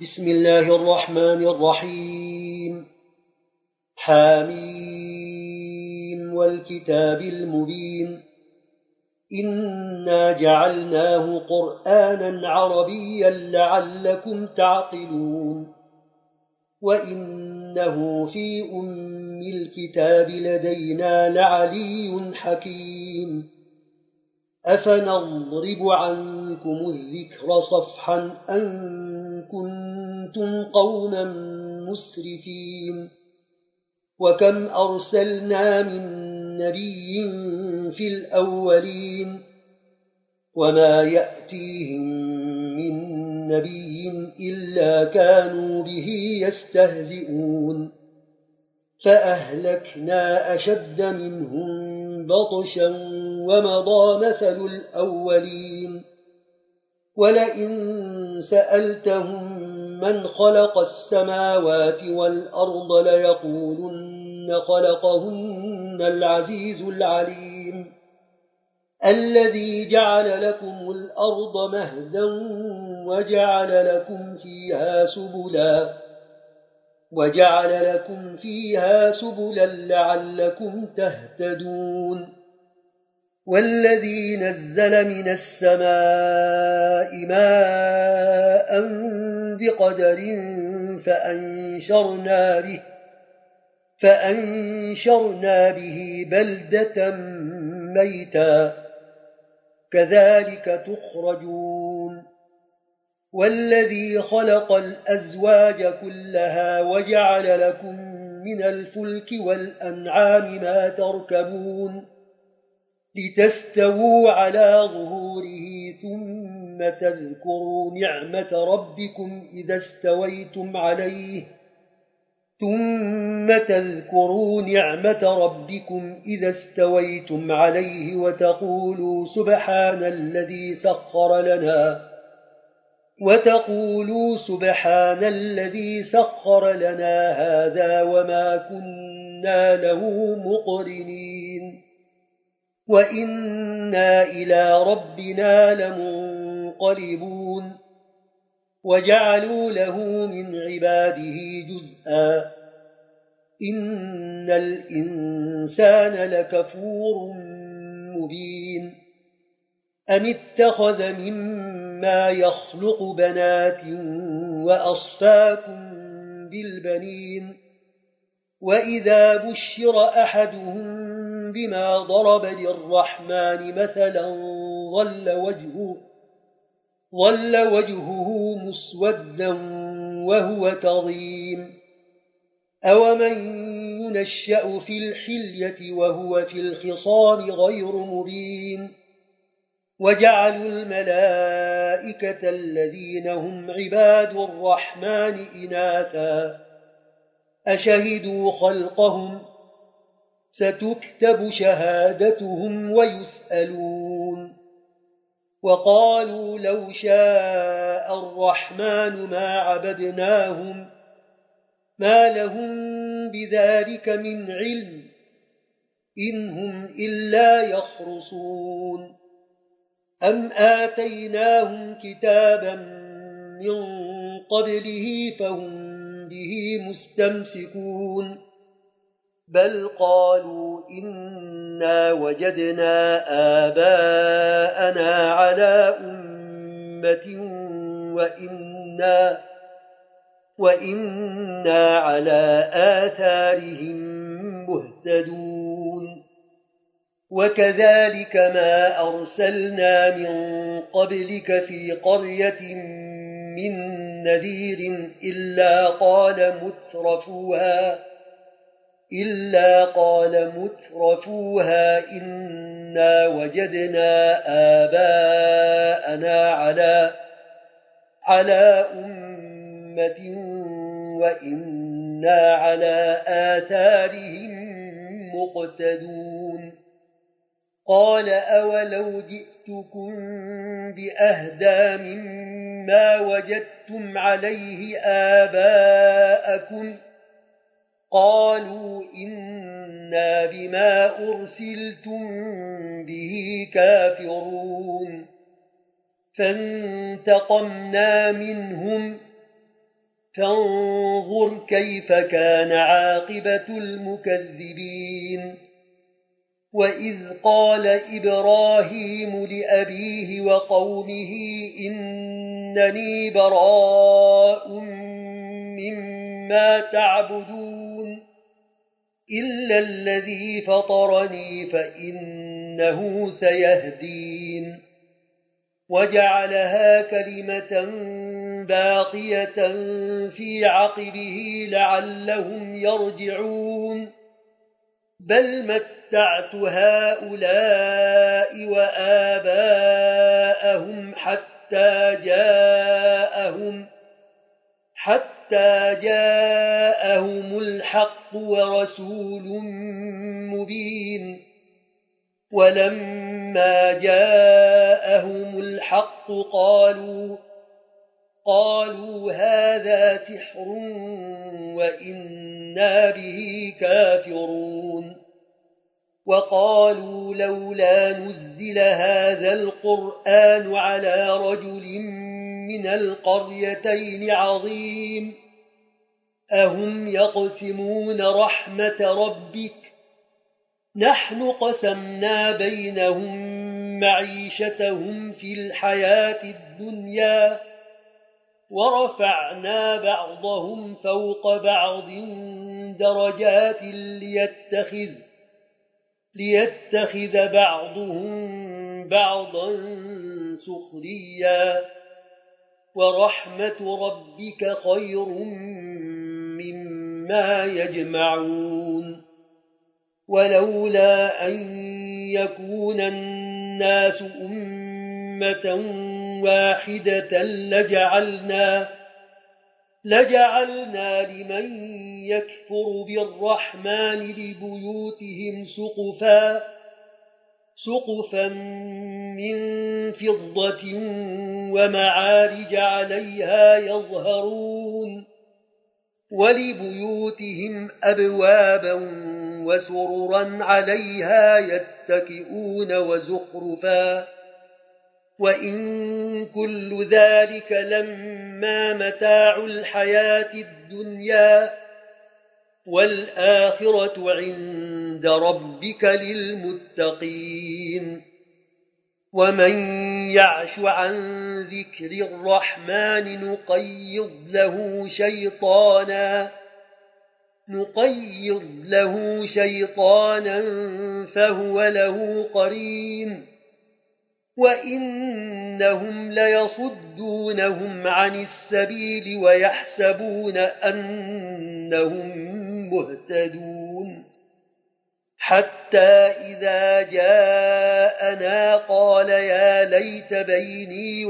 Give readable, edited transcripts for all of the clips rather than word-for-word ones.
بسم الله الرحمن الرحيم. حاميم والكتاب المبين. إنا جعلناه قرآنا عربيا لعلكم تعقلون. وإنه في الكتاب لدينا لعلي حكيم. أفنضرب عنكم الذكر صفحا أن كنتم قوما مسرفين. وكم أرسلنا من نبي في الأولين وما يأتيهم من نبي إلا كانوا به يستهزئون. فأهلكنا أشد منهم بطشا ومضى مثل الأولين. ولئن سألتهم من خلق السماوات والأرض ليقولن خلقهن العزيز العليم. الذي جعل لكم الأرض مهدا وجعل لكم فيها سبلا لعلكم تهتدون. والذي نزل من السماء ماء بقدر فأنشرنا به بلدة ميتا كذلك تخرجون. والذي خلق الأزواج كلها وجعل لكم من الفلك والأنعام ما تركبون لتستووا على ظهوره ثم تذكروا نعمة ربكم إذا استويتم عليه وتقولوا سبحان الذي سخر لنا هذا وما كنا له مقرنين وإنا إلى ربنا لمنقلبون. وجعلوا له من عباده جزءا إن الإنسان لكفور مبين. أم اتخذ مما يخلق بنات وأصفاكم بالبنين وإذا بشر أحدهم بما ضرب للرحمن مثلا ظل وجهه مسودا وهو كظيم. أومن ينشأ في الحلية وهو في الخصام غير مبين. وجعلوا الملائكة الذين هم عباد الرحمن إناثا أشهدوا خلقهم ستكتب شهادتهم ويسألون. وقالوا لو شاء الرحمن ما عبدناهم ما لهم بذلك من علم إن هم إلا يخرصون. أم آتيناهم كتابا من قبله فهم به مستمسكون بل قالوا إنا وجدنا آباءنا على أمة وإنا على آثارهم مهتدون. وكذلك ما أرسلنا من قبلك في قرية من نذير إلا قال مترفوها إنا وجدنا آباءنا على أمة وإنا على آثارهم مقتدون. قال أولو جئتكم بأهدى مما وجدتم عليه آباءكم قالوا إنا بما أرسلتم به كافرون. فانتقمنا منهم فانظر كيف كان عاقبة المكذبين. وإذ قال إبراهيم لأبيه وقومه إنني براء مما تعبدون إلا الذي فطرني فإنه سيهدين. وجعلها كلمة باقية في عقبه لعلهم يرجعون بل متعت هؤلاء وآباءهم حتى جاءهم الحق ورسول مبين. ولما جاءهم الحق قالوا هذا سحر وإنا به كافرون. وقالوا لولا نزل هذا القرآن على رجل من القريتين عظيم أهم يقسمون رحمة ربك نحن قسمنا بينهم معيشتهم في الحياة الدنيا ورفعنا بعضهم فوق بعض درجات ليتخذ بعضهم بعضا سخريا ورحمة ربك خير مما يجمعون. ولولا أن يكون الناس أمة واحدة لجعلنا لمن يكفر بالرحمن لبيوتهم سقفا من فضة ومعارج عليها يظهرون ولبيوتهم أبوابا وسررا عليها يتكئون وزخرفا وإن كل ذلك لما متاع الحياة الدنيا والآخرة عند ربك للمتقين. ومن يعش عن ذكر الرحمن نقيض له شيطانا فهو له قرين وإنهم ليصدونهم عن السبيل ويحسبون أنهم مهتدون حتى إذا جاءنا قال يا ليت بيني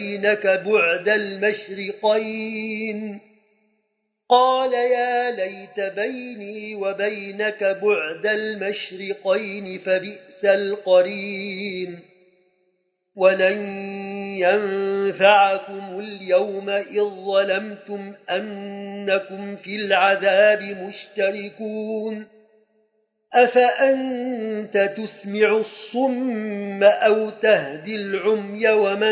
وبينك بعد المشرقين فبئس القرين. ولن ينفعكم اليوم إذ ظلمتم أنكم في العذاب مشتركون أفأنت تسمع الصم أو تهدي العمي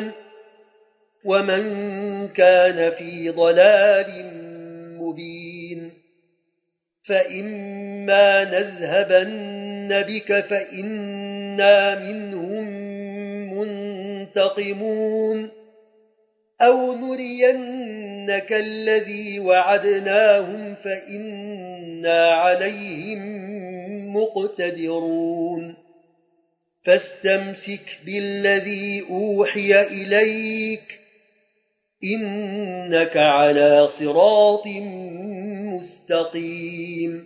ومن كان في ضلال مبين. فإما نذهبن بك فإنا منهم منتقمون أو نرينك الذي وعدناهم فإنا عليهم مقتدرون. فاستمسك بالذي أوحي إليك إنك على صراط مستقيم.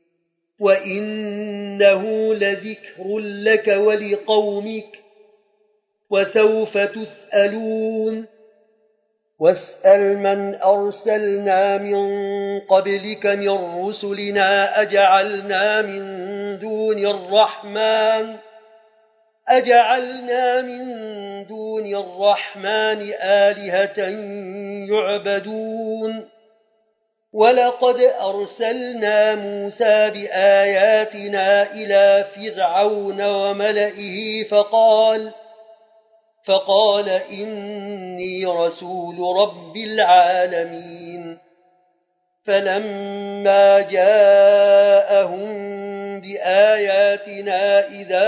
وإنه لذكر لك ولقومك وسوف تسألون. واسأل من أرسلنا من قبلك من رسلنا أجعلنا من دون الرحمن آلهة يعبدون. ولقد أرسلنا موسى بآياتنا إلى فرعون وملئه فقال إني رسول رب العالمين فلما جاءهم بآياتنا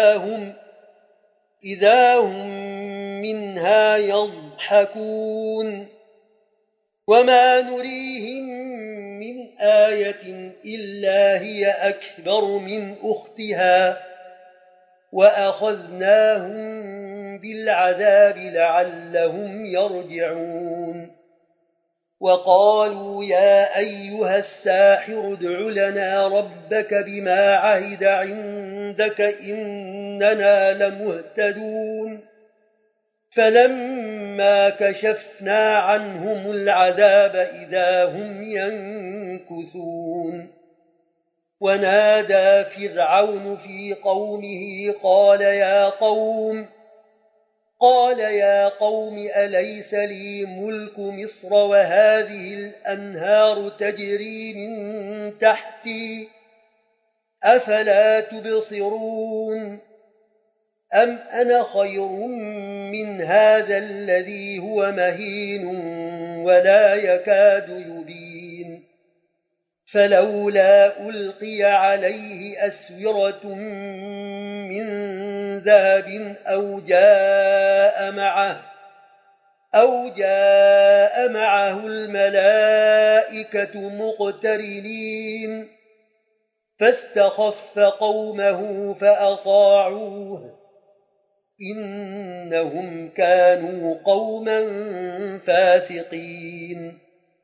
إذا هم منها يضحكون وما نريهم من آية إلا هي أكبر من أختها وأخذناهم بالعذاب لعلهم يرجعون وقالوا يا أيها الساحر ادع لنا ربك بما عهد عندك إننا لمهتدون فلما كشفنا عنهم العذاب إذا هم ينكثون ونادى فرعون في قومه قال يا قوم أليس لي ملك مصر وهذه الأنهار تجري من تحتي أفلا تبصرون أم أنا خير من هذا الذي هو مهين ولا يكاد يبين فلولا ألقي عليه أسورة من ذهب أو جاء معه الملائكة مقترنين فاستخف قومه فأطاعوه إنهم كانوا قوما فاسقين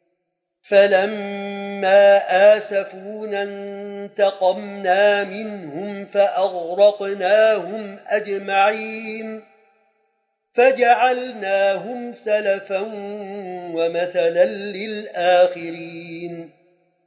فلما آسفونا انتقمنا منهم فأغرقناهم أجمعين فجعلناهم سلفا ومثلا للآخرين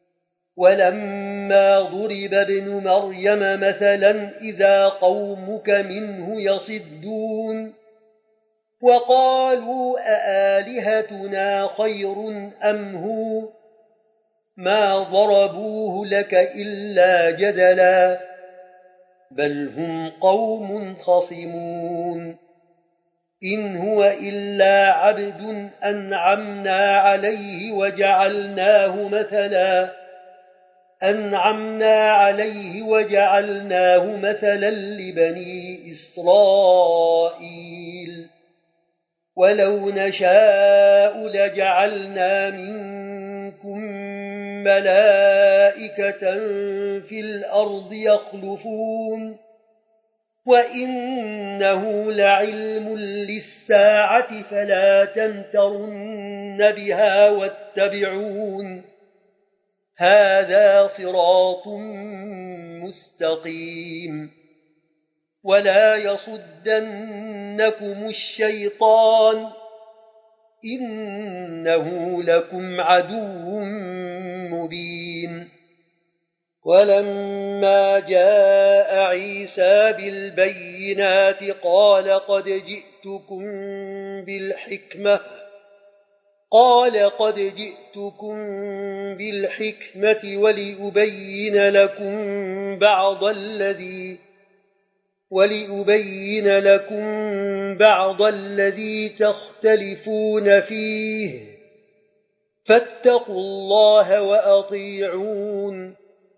ولما ضرب ابن مريم مثلا إذا قومك منه يصدون وقالوا أآلهتنا خير أم هو ما ضربوه لك إلا جدلا بل هم قوم خصمون إن هو إلا عبد أنعمنا عليه وجعلناه مثلا لبني إسرائيل ولو نشاء لجعلنا منكم ملائكة في الأرض يخلفون وإنه لعلم للساعة فلا تمترن بها واتبعون هذا صراط مستقيم ولا يصدنكم الشيطان إنه لكم عدو مبين ولما جاء عيسى بالبينات قال قد جئتكم بالحكمة ولأبين لكم بعض الذي تختلفون فيه فاتقوا الله وأطيعون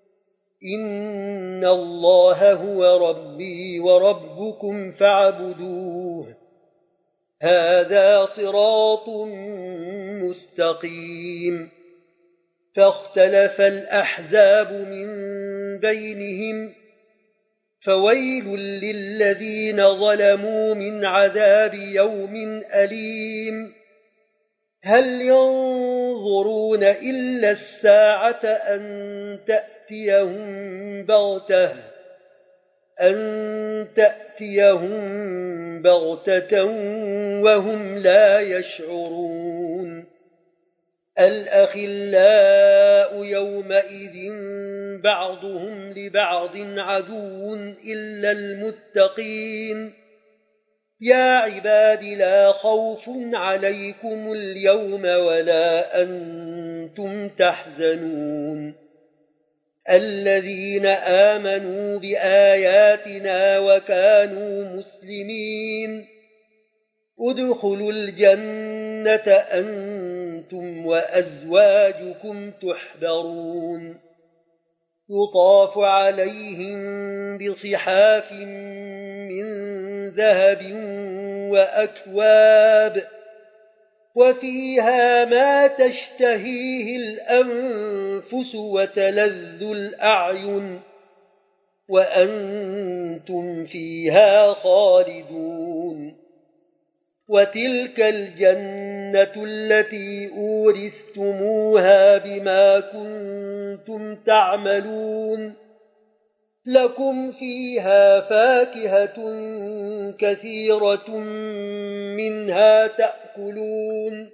إن الله هو ربي وربكم فاعبدوه هذا صراط مستقيم فاختلف الأحزاب من بينهم فويل للذين ظلموا من عذاب يوم أليم هل ينظرون إلا الساعة أن تأتيهم بغتة وهم لا يشعرون الأخلاء يومئذ بعضهم لبعض عدو إلا المتقين يا عباد لا خوف عليكم اليوم ولا أنتم تحزنون الذين آمنوا بآياتنا وكانوا مسلمين ادخلوا الجنة أنتم وأزواجكم تحبرون يطاف عليهم بصحاف من ذهب وأكواب وفيها ما تشتهيه الأنفس وتلذ الأعين وأنتم فيها خالدون وتلك الجنة التي أورثتموها بما كنتم تعملون لكم فيها فاكهة كثيرة منها تأكلون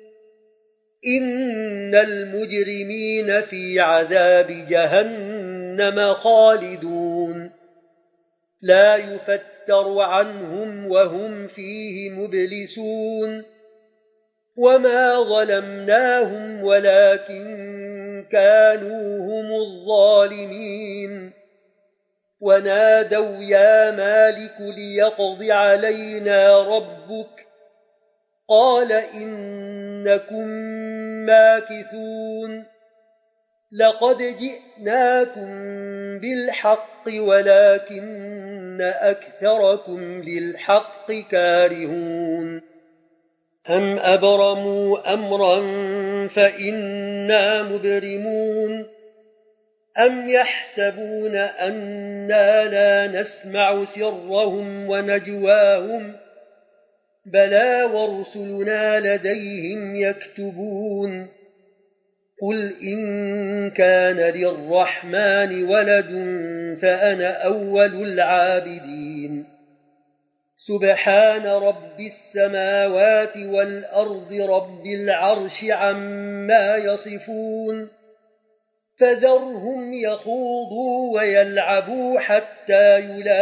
إن المجرمين في عذاب جهنم خالدون لا يفتر عنهم وهم فيه مبلسون وما ظلمناهم ولكن كانوا هم الظالمين ونادوا يا مالك ليقض علينا ربك قال إنكم ماكثون لقد جئناكم بالحق ولكن أكثركم للحق كارهون أم أبرموا أمرا فإنا مبرمون أم يحسبون أننا لا نسمع سرهم ونجواهم بلى ورسلنا لديهم يكتبون قل إن كان للرحمن ولد فأنا أول العابدين سبحان رب السماوات والأرض رب العرش عما يصفون فذرهم يخوضوا ويلعبوا حتى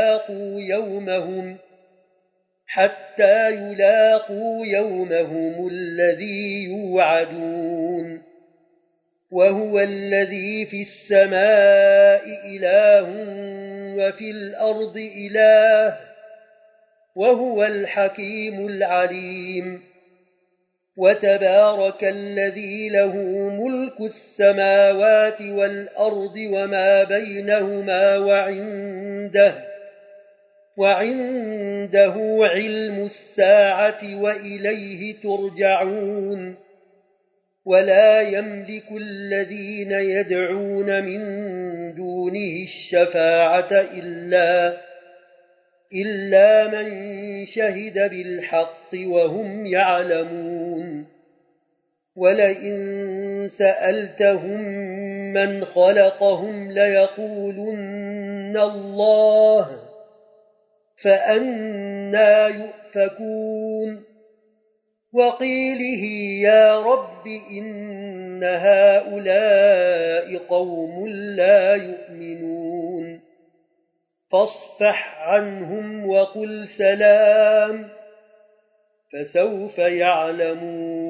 يلاقوا يومهم الذي يوعدون وهو الذي في السماء إله وفي الأرض إله وهو الحكيم العليم وتبارك الذي له ملك السماوات والأرض وما بينهما وعنده علم الساعة وإليه ترجعون ولا يملك الذين يدعون من دونه الشفاعة إلا من شهد بالحق وهم يعلمون ولئن سألتهم من خلقهم ليقولن الله فأنى يؤفكون وقيله يا رب إن هؤلاء قوم لا يؤمنون فاصفح عنهم وقل سلام فسوف يعلمون